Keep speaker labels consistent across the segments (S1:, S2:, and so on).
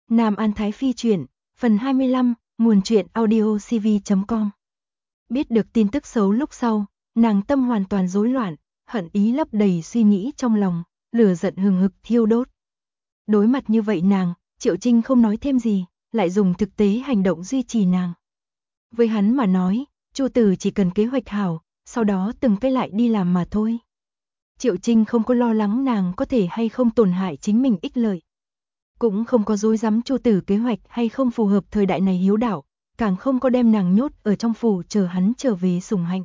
S1: Nam An Thái Phi truyện, phần 25, nguồn truyện audio cv.com. Biết được tin tức xấu lúc sau, nàng tâm hoàn toàn rối loạn, hận ý lấp đầy suy nghĩ trong lòng, lửa giận hừng hực thiêu đốt. Đối mặt như vậy nàng, Triệu Trinh không nói thêm gì, lại dùng thực tế hành động duy trì nàng. Với hắn mà nói, Chu Tử chỉ cần kế hoạch hảo, sau đó từng cái lại đi làm mà thôi. Triệu Trinh không có lo lắng nàng có thể hay không tổn hại chính mình ích lợi. Cũng không có dối dám Chu Tử kế hoạch hay không phù hợp thời đại này hiếu đạo, càng không có đem nàng nhốt ở trong phủ chờ hắn trở về sủng hạnh,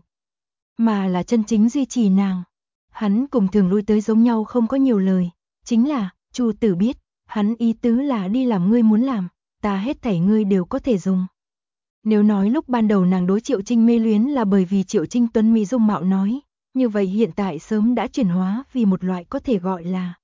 S1: mà là chân chính duy trì nàng. Hắn cùng thường lui tới giống nhau không có nhiều lời, chính là, Chu Tử biết, hắn ý tứ là đi làm ngươi muốn làm, ta hết thảy ngươi đều có thể dùng. Nếu nói lúc ban đầu nàng đối Triệu Trinh mê luyến là bởi vì Triệu Trinh tuấn mỹ dung mạo nói, như vậy hiện tại sớm đã chuyển hóa vì một loại có thể gọi là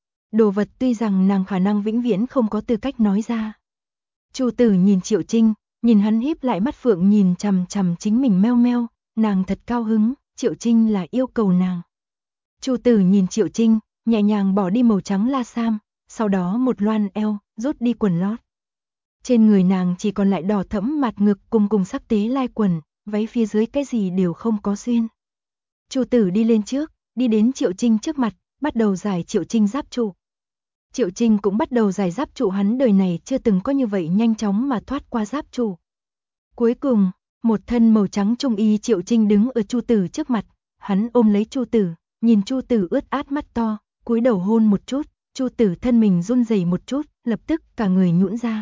S1: đồ vật, tuy rằng nàng khả năng vĩnh viễn không có tư cách nói ra. Chu Tử nhìn Triệu Trinh, nhìn hắn híp lại mắt phượng nhìn chằm chằm chính mình meo meo, nàng thật cao hứng, Triệu Trinh là yêu cầu nàng. Chu Tử nhìn Triệu Trinh, nhẹ nhàng bỏ đi màu trắng la sam, sau đó một loan eo, rút đi quần lót. Trên người nàng chỉ còn lại đỏ thẫm mặt ngực cùng sắc tế lai quần, váy phía dưới cái gì đều không có xuyên. Chu Tử đi lên trước, đi đến Triệu Trinh trước mặt, bắt đầu giải Triệu Trinh giáp trụ. Triệu Trinh cũng bắt đầu giải giáp trụ, hắn đời này chưa từng có như vậy nhanh chóng mà thoát qua giáp trụ. Cuối cùng, một thân màu trắng trung y Triệu Trinh đứng ở Chu Tử trước mặt, hắn ôm lấy Chu Tử, nhìn Chu Tử ướt át mắt to, cúi đầu hôn một chút, Chu Tử thân mình run rẩy một chút, lập tức cả người nhũn ra.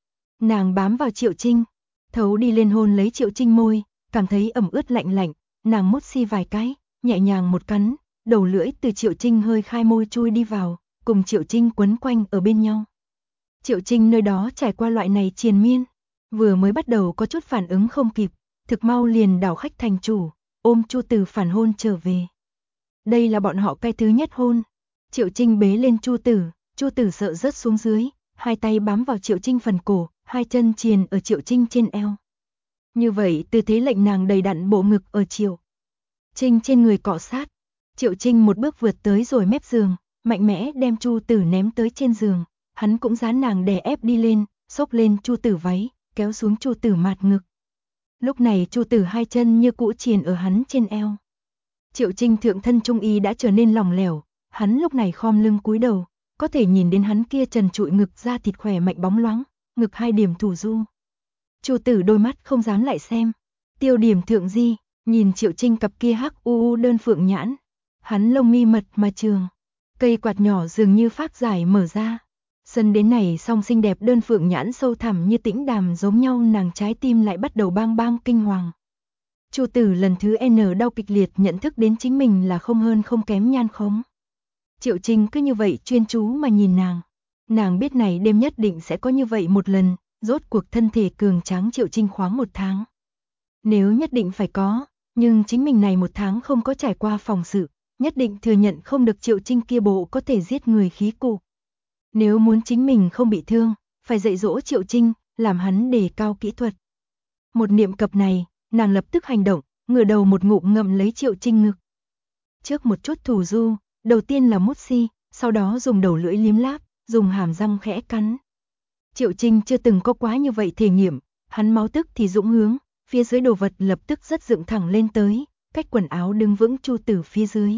S1: Nàng bám vào Triệu Trinh, thấu đi lên hôn lấy Triệu Trinh môi, cảm thấy ẩm ướt lạnh lạnh, nàng mút xi vài cái, nhẹ nhàng một cắn, đầu lưỡi từ Triệu Trinh hơi khai môi chui đi vào, cùng Triệu Trinh quấn quanh ở bên nhau. Triệu Trinh nơi đó trải qua loại này triền miên, vừa mới bắt đầu có chút phản ứng không kịp, thực mau liền đảo khách thành chủ, ôm Chu Tử phản hôn trở về. Đây là bọn họ cái thứ nhất hôn. Triệu Trinh bế lên Chu Tử sợ rớt xuống dưới, hai tay bám vào Triệu Trinh phần cổ, hai chân triền ở Triệu Trinh trên eo. Như vậy tư thế lệnh nàng đầy đặn bộ ngực ở Triệu Trinh trên người cọ sát. Triệu Trinh một bước vượt tới rồi mép giường, mạnh mẽ đem Chu Tử ném tới trên giường, hắn cũng dán nàng đè ép đi lên, xốc lên Chu Tử váy, kéo xuống Chu Tử mạt ngực. Lúc này Chu Tử hai chân như cũ triền ở hắn trên eo. Triệu Trinh thượng thân trung y đã trở nên lỏng lẻo, hắn lúc này khom lưng cúi đầu, có thể nhìn đến hắn kia trần trụi ngực da thịt khỏe mạnh bóng loáng, ngực hai điểm thủ du. Chu Tử đôi mắt không dám lại xem, tiêu điểm thượng di, nhìn Triệu Trinh cặp kia hắc u đơn phượng nhãn, hắn lông mi mật mà trường, cây quạt nhỏ dường như phát giải mở ra. Sân đến này song xinh đẹp đơn phượng nhãn sâu thẳm như tĩnh đàm giống nhau, nàng trái tim lại bắt đầu bang bang kinh hoàng. Chu Tử lần thứ N đau kịch liệt nhận thức đến chính mình là không hơn không kém nhan khống. Triệu Trinh cứ như vậy chuyên chú mà nhìn nàng. Nàng biết này đêm nhất định sẽ có như vậy một lần, rốt cuộc thân thể cường tráng Triệu Trinh khoáng một tháng. Nếu nhất định phải có, nhưng chính mình này một tháng không có trải qua phòng sự, nhất định thừa nhận không được Triệu Trinh kia bộ có thể giết người khí cụ. Nếu muốn chính mình không bị thương, phải dạy dỗ Triệu Trinh, làm hắn đề cao kỹ thuật. Một niệm cập này, nàng lập tức hành động, ngửa đầu một ngụm ngậm lấy Triệu Trinh ngực. Trước một chút thủ du, đầu tiên là mút xi, sau đó dùng đầu lưỡi liếm láp, dùng hàm răng khẽ cắn. Triệu Trinh chưa từng có quá như vậy thể nghiệm, hắn máu tức thì dũng hướng, phía dưới đồ vật lập tức rất dựng thẳng lên tới, cách quần áo đứng vững Chu Tử phía dưới.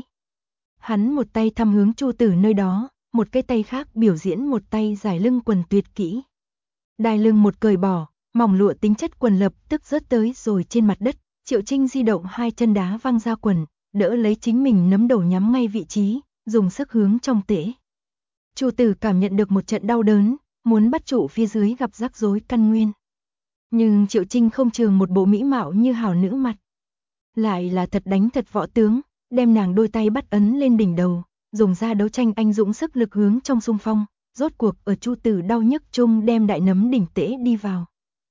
S1: Hắn một tay thăm hướng Chu Tử nơi đó, một cái tay khác biểu diễn một tay giải lưng quần tuyệt kỹ. Đai lưng một cởi bỏ, mỏng lụa tính chất quần lập tức rớt tới rồi trên mặt đất, Triệu Trinh di động hai chân đá văng ra quần, đỡ lấy chính mình nấm đầu nhắm ngay vị trí, dùng sức hướng trong tễ. Chu Tử cảm nhận được một trận đau đớn, muốn bắt trụ phía dưới gặp rắc rối căn nguyên. Nhưng Triệu Trinh không chừa một bộ mỹ mạo như hảo nữ mặt, lại là thật đánh thật võ tướng, đem nàng đôi tay bắt ấn lên đỉnh đầu, dùng ra đấu tranh anh dũng sức lực hướng trong xung phong, rốt cuộc ở Chu Tử đau nhức chung đem đại nấm đỉnh tễ đi vào.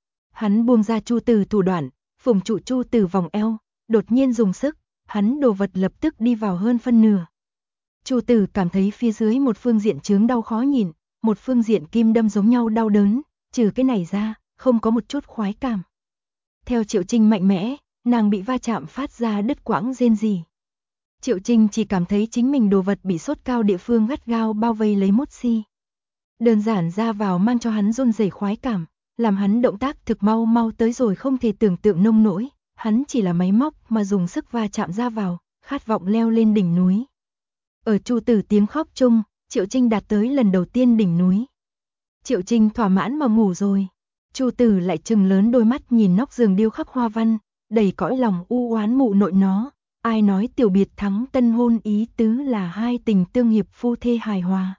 S1: Hắn buông ra Chu Tử thủ đoạn, phủng trụ Chu Tử vòng eo, đột nhiên dùng sức, hắn đồ vật lập tức đi vào hơn phân nửa. Chu Tử cảm thấy phía dưới một phương diện chướng đau khó nhìn, một phương diện kim đâm giống nhau đau đớn, trừ cái này ra, không có một chút khoái cảm. Theo Triệu Trinh mạnh mẽ, nàng bị va chạm phát ra đứt quãng rên rỉ. Triệu Trinh chỉ cảm thấy chính mình đồ vật bị sốt cao địa phương gắt gao bao vây lấy mút xi. Đơn giản ra vào mang cho hắn run rẩy khoái cảm, làm hắn động tác thực mau mau tới rồi không thể tưởng tượng nông nỗi, hắn chỉ là máy móc mà dùng sức va chạm ra vào, khát vọng leo lên đỉnh núi. Ở Chu Tử tiếng khóc chung, Triệu Trinh đạt tới lần đầu tiên đỉnh núi. Triệu Trinh thỏa mãn mà ngủ rồi. Chu Tử lại trừng lớn đôi mắt nhìn nóc giường điêu khắc hoa văn, đầy cõi lòng u oán mụ nội nó. Ai nói tiểu biệt thắng tân hôn ý tứ là hai tình tương hiệp phu thê hài hòa.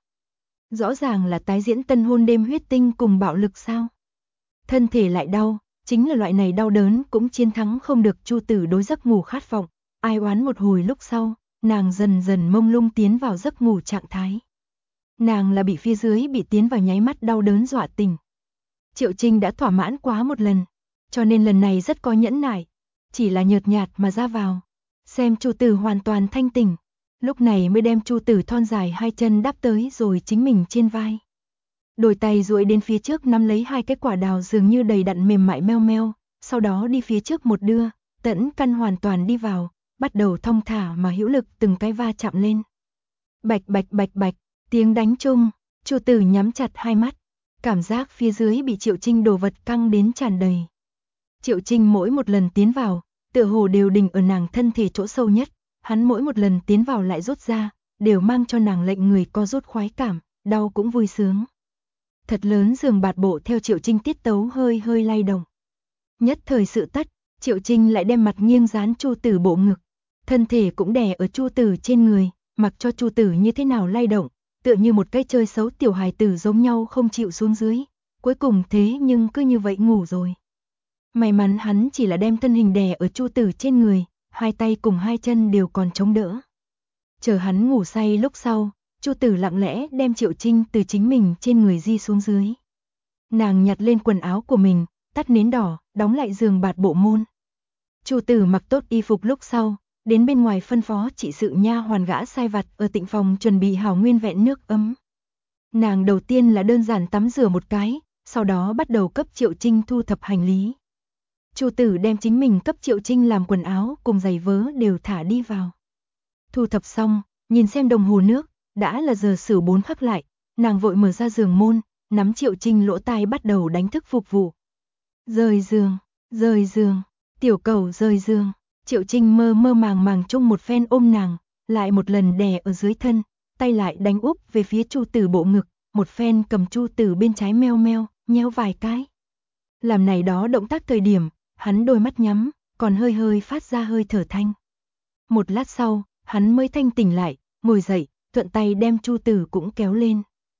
S1: Rõ ràng là tái diễn tân hôn đêm huyết tinh cùng bạo lực sao. Thân thể lại đau, chính là loại này đau đớn cũng chiến thắng không được Chu Tử đối giấc ngủ khát vọng. Ai oán một hồi lúc sau, nàng dần dần mông lung tiến vào giấc ngủ trạng thái. Nàng là bị phía dưới bị tiến vào nháy mắt đau đớn dọa tỉnh. Triệu Trinh đã thỏa mãn quá một lần, cho nên lần này rất có nhẫn nại, chỉ là nhợt nhạt mà ra vào. Xem Chu Tử hoàn toàn thanh tỉnh, lúc này mới đem Chu Tử thon dài hai chân đáp tới rồi chính mình trên vai. Đôi tay duỗi đến phía trước nắm lấy hai cái quả đào dường như đầy đặn mềm mại meo meo, sau đó đi phía trước một đưa, tẫn căn hoàn toàn đi vào, bắt đầu thong thả mà hữu lực từng cái va chạm lên. Bạch bạch bạch bạch, tiếng đánh chung, Chu Tử nhắm chặt hai mắt, cảm giác phía dưới bị Triệu Trinh đồ vật căng đến tràn đầy. Triệu Trinh mỗi một lần tiến vào, tựa hồ đều đình ở nàng thân thể chỗ sâu nhất, hắn mỗi một lần tiến vào lại rút ra, đều mang cho nàng lệnh người co rút khoái cảm, đau cũng vui sướng. Thật lớn giường bạt bộ theo Triệu Trinh tiết tấu hơi hơi lay động. Nhất thời sự tất, Triệu Trinh lại đem mặt nghiêng dán Chu Tử bộ ngực, thân thể cũng đè ở Chu Tử trên người, mặc cho Chu Tử như thế nào lay động, tựa như một cái chơi xấu tiểu hài tử giống nhau không chịu xuống dưới, cuối cùng thế nhưng cứ như vậy ngủ rồi. May mắn hắn chỉ là đem thân hình đè ở Chu Tử trên người, hai tay cùng hai chân đều còn chống đỡ. Chờ hắn ngủ say lúc sau, Chu Tử lặng lẽ đem Triệu Trinh từ chính mình trên người di xuống dưới. Nàng nhặt lên quần áo của mình, tắt nến đỏ, đóng lại giường bạt bộ môn. Chu Tử mặc tốt y phục lúc sau, đến bên ngoài phân phó trị sự nha hoàn gã sai vặt ở tịnh phòng chuẩn bị hảo nguyên vẹn nước ấm. Nàng đầu tiên là đơn giản tắm rửa một cái, sau đó bắt đầu cấp Triệu Trinh thu thập hành lý. Chu Tử đem chính mình cấp Triệu Trinh làm quần áo cùng giày vớ đều thả đi vào. Thu thập xong, nhìn xem đồng hồ nước, đã là giờ Sửu 4 khắc lại, nàng vội mở ra giường môn, nắm Triệu Trinh lỗ tai bắt đầu đánh thức phục vụ. Rời giường, tiểu cầu rời giường. Triệu Trinh mơ mơ màng màng chung một phen ôm nàng, lại một lần đè ở dưới thân, tay lại đánh úp về phía Chu Tử bộ ngực, một phen cầm Chu Tử bên trái meo meo, nhéo vài cái. Làm này đó động tác thời điểm, hắn đôi mắt nhắm, còn hơi hơi phát ra hơi thở thanh. Một lát sau, hắn mới thanh tỉnh lại, ngồi dậy, thuận tay đem Chu Tử cũng kéo lên.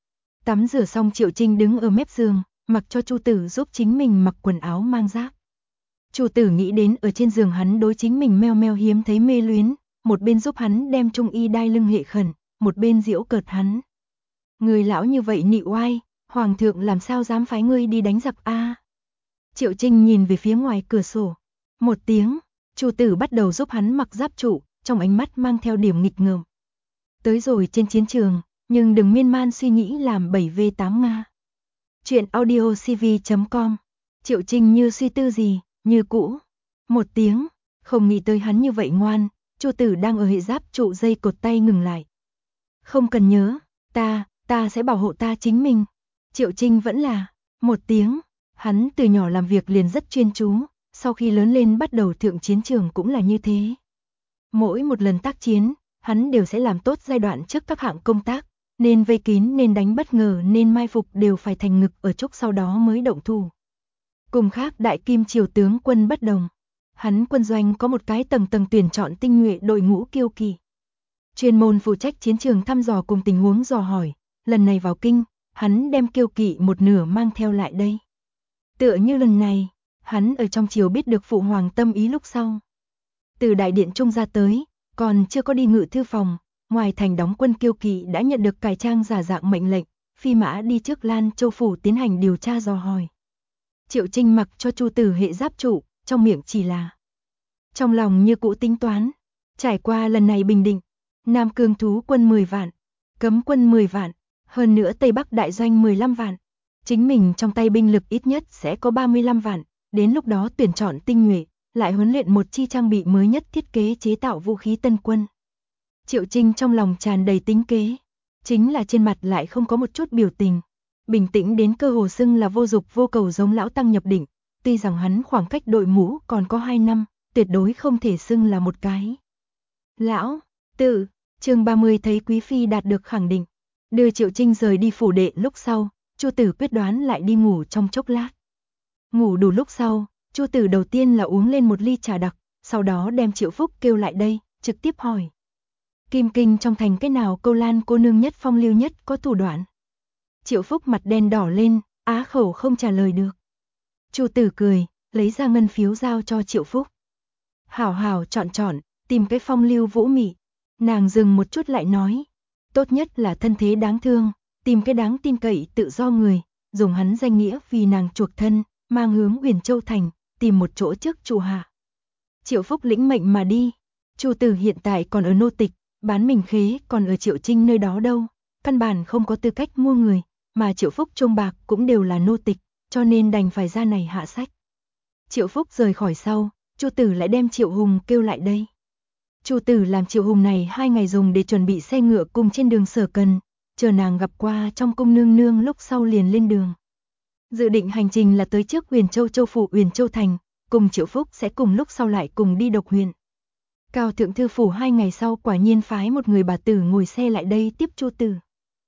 S1: Tắm rửa xong Triệu Trinh đứng ở mép giường, mặc cho Chu Tử giúp chính mình mặc quần áo mang giáp. Chu Tử nghĩ đến ở trên giường hắn đối chính mình meo meo hiếm thấy mê luyến, một bên giúp hắn đem trung y đai lưng hệ khẩn, một bên giễu cợt hắn. Người lão như vậy nị oai, hoàng thượng làm sao dám phái ngươi đi đánh giặc a? Triệu Trinh nhìn về phía ngoài cửa sổ. Một tiếng, Chu Tử bắt đầu giúp hắn mặc giáp trụ, trong ánh mắt mang theo điểm nghịch ngợm. Tới rồi trên chiến trường, nhưng đừng miên man suy nghĩ làm 7v8 Nga. Chuyện audio cv.com. Triệu Trinh như suy tư gì, như cũ. Một tiếng, không nghĩ tới hắn như vậy ngoan, Chu Tử đang ở hệ giáp trụ dây cột tay ngừng lại. Không cần nhớ, ta sẽ bảo hộ ta chính mình. Triệu Trinh vẫn là, một tiếng, hắn từ nhỏ làm việc liền rất chuyên chú, sau khi lớn lên bắt đầu thượng chiến trường cũng là như thế. Mỗi một lần tác chiến, hắn đều sẽ làm tốt giai đoạn trước các hạng công tác, nên vây kín, nên đánh bất ngờ, nên mai phục đều phải thành ngực ở trúc sau đó mới động thủ. Cùng khác đại kim triều tướng quân bất đồng, hắn quân doanh có một cái tầng tầng tuyển chọn tinh nhuệ đội ngũ kiêu kỳ. Chuyên môn phụ trách chiến trường thăm dò cùng tình huống dò hỏi, lần này vào kinh, hắn đem kiêu kỵ một nửa mang theo lại đây. Tựa như lần này, hắn ở trong triều biết được phụ hoàng tâm ý lúc sau. Từ đại điện trung ra tới, còn chưa có đi ngự thư phòng, ngoài thành đóng quân kiêu kỵ đã nhận được cải trang giả dạng mệnh lệnh, phi mã đi trước Lan Châu phủ tiến hành điều tra dò hỏi. Triệu Trinh mặc cho Chu Tử hệ giáp trụ, trong miệng chỉ là trong lòng như cũ tính toán. Trải qua lần này bình định, Nam Cương thú quân 10 vạn, cấm quân 10 vạn, hơn nữa Tây Bắc đại doanh 15 vạn. Chính mình trong tay binh lực ít nhất sẽ có 35 vạn, đến lúc đó tuyển chọn tinh nhuệ, lại huấn luyện một chi trang bị mới nhất thiết kế chế tạo vũ khí tân quân. Triệu Trinh trong lòng tràn đầy tính kế, chính là trên mặt lại không có một chút biểu tình. bình tĩnh đến cơ hồ xưng là vô dục vô cầu giống lão tăng nhập định, tuy rằng hắn khoảng cách đội mũ còn có 2 năm, tuyệt đối không thể xưng là một cái. Lão Tử, chương 30 thấy Quý Phi đạt được khẳng định, đưa Triệu Trinh rời đi phủ đệ lúc sau, Chu Tử quyết đoán lại đi ngủ trong chốc lát. Ngủ đủ lúc sau, Chu Tử đầu tiên là uống lên một ly trà đặc, sau đó đem Triệu Phúc kêu lại đây, trực tiếp hỏi. Kim Kinh trong thành cái nào Câu Lan cô nương nhất phong lưu nhất có thủ đoạn? Triệu Phúc mặt đen đỏ lên, á khẩu không trả lời được. Chu Tử cười, lấy ra ngân phiếu giao cho Triệu Phúc. Hảo hảo chọn, tìm cái phong lưu vũ mị. Nàng dừng một chút lại nói, tốt nhất là thân thế đáng thương, tìm cái đáng tin cậy tự do người, dùng hắn danh nghĩa vì nàng chuộc thân, mang hướng Huyền Châu thành, tìm một chỗ trước trụ hạ. Triệu Phúc lĩnh mệnh mà đi. Chu Tử hiện tại còn ở nô tịch, bán mình khế còn ở Triệu Trinh nơi đó đâu, căn bản không có tư cách mua người, mà Triệu Phúc trông bạc cũng đều là nô tịch, cho nên đành phải ra này hạ sách. Triệu Phúc rời khỏi sau, Chu Tử lại đem Triệu Hùng kêu lại đây. Chu Tử làm Triệu Hùng này 2 ngày dùng để chuẩn bị xe ngựa cùng trên đường sở cần, chờ nàng gặp qua trong cung nương nương lúc sau liền lên đường. Dự định hành trình là tới trước Huyền Châu châu phủ Huyền Châu thành, cùng Triệu Phúc sẽ cùng lúc sau lại cùng đi Độc Huyền. Cao thượng thư phủ 2 ngày sau quả nhiên phái một người bà tử ngồi xe lại đây tiếp Chu Tử.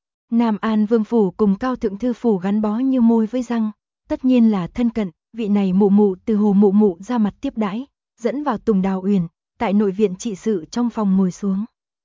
S1: Nam An Vương phủ cùng Cao thượng thư phủ gắn bó như môi với răng, tất nhiên là thân cận, vị này mụ mụ từ Hồ mụ mụ ra mặt tiếp đãi, dẫn vào Tùng Đào Uyển, tại nội viện trị sự trong phòng ngồi xuống.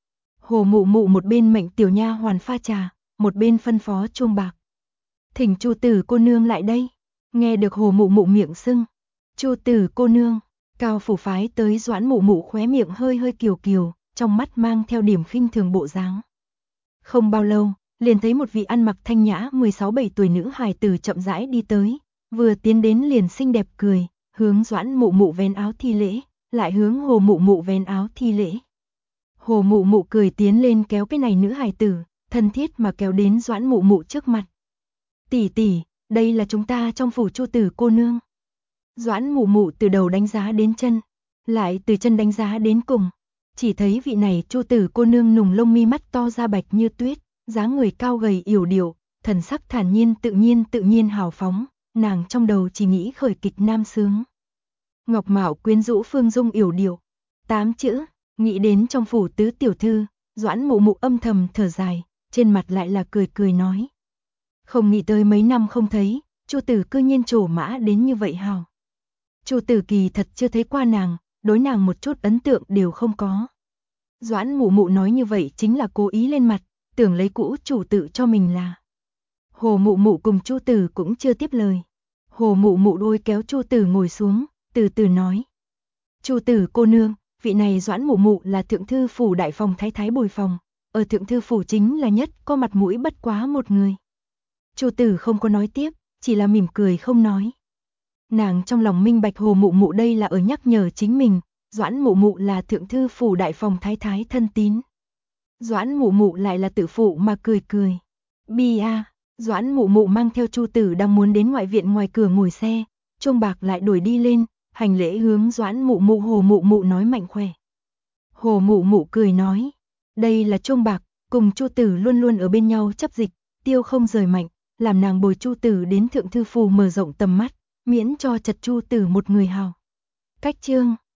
S1: Hồ mụ mụ một bên mệnh tiểu nha hoàn pha trà, một bên phân phó chuông bạc. Thỉnh Chu Tử cô nương lại đây. Nghe được Hồ mụ mụ miệng sưng. Chu Tử cô nương, Cao phủ phái tới Doãn mụ mụ khóe miệng hơi hơi kiều kiều, trong mắt mang theo điểm khinh thường bộ dáng. Không bao lâu, liền thấy một vị ăn mặc thanh nhã 16-17 tuổi nữ hài tử chậm rãi đi tới, vừa tiến đến liền xinh đẹp cười, hướng Doãn mụ mụ vén áo thi lễ, lại hướng Hồ mụ mụ vén áo thi lễ. Hồ mụ mụ cười tiến lên kéo cái này nữ hài tử, thân thiết mà kéo đến Doãn mụ mụ trước mặt. Tỷ tỷ, đây là chúng ta trong phủ Chu Tử cô nương. Doãn mụ mụ từ đầu đánh giá đến chân, lại từ chân đánh giá đến cùng. Chỉ thấy vị này Chu Tử cô nương nùng lông mi mắt to da bạch như tuyết, dáng người cao gầy yểu điệu, thần sắc thản nhiên tự nhiên hào phóng, nàng trong đầu chỉ nghĩ khởi kịch nam sướng. Ngọc mạo quyến rũ phương dung yểu điệu. 8 chữ, nghĩ đến trong phủ tứ tiểu thư, Doãn mụ mụ âm thầm thở dài, trên mặt lại là cười cười nói. Không nghĩ tới mấy năm không thấy, Chu Tử cư nhiên trổ mã đến như vậy hào. Chu Tử kỳ thật chưa thấy qua nàng, đối nàng một chút ấn tượng đều không có. Doãn mụ mụ nói như vậy chính là cố ý lên mặt, tưởng lấy cũ chủ tự cho mình là. Hồ mụ mụ cùng Chu Tử cũng chưa tiếp lời. Hồ mụ mụ đôi kéo Chu Tử ngồi xuống, từ từ nói. Chu Tử cô nương, vị này Doãn mụ mụ là thượng thư phủ đại phòng thái thái bồi phòng, ở thượng thư phủ chính là nhất có mặt mũi bất quá một người. Chu Tử không có nói tiếp, chỉ là mỉm cười không nói. Nàng trong lòng minh bạch Hồ mụ mụ đây là ở nhắc nhở chính mình, Doãn mụ mụ là thượng thư phủ đại phòng thái thái thân tín. Doãn mụ mụ lại là tự phụ mà cười cười. Doãn mụ mụ mang theo Chu Tử đang muốn đến ngoại viện ngoài cửa ngồi xe, chuông bạc lại đuổi đi lên, hành lễ hướng Doãn mụ mụ Hồ mụ mụ nói mạnh khỏe. Hồ mụ mụ cười nói, đây là chuông bạc, cùng Chu Tử luôn luôn ở bên nhau chấp dịch, tiêu không rời mạnh, làm nàng bồi Chu Tử đến thượng thư phủ mở rộng tầm mắt, miễn cho chật Chu Tử một người hào. Cách chương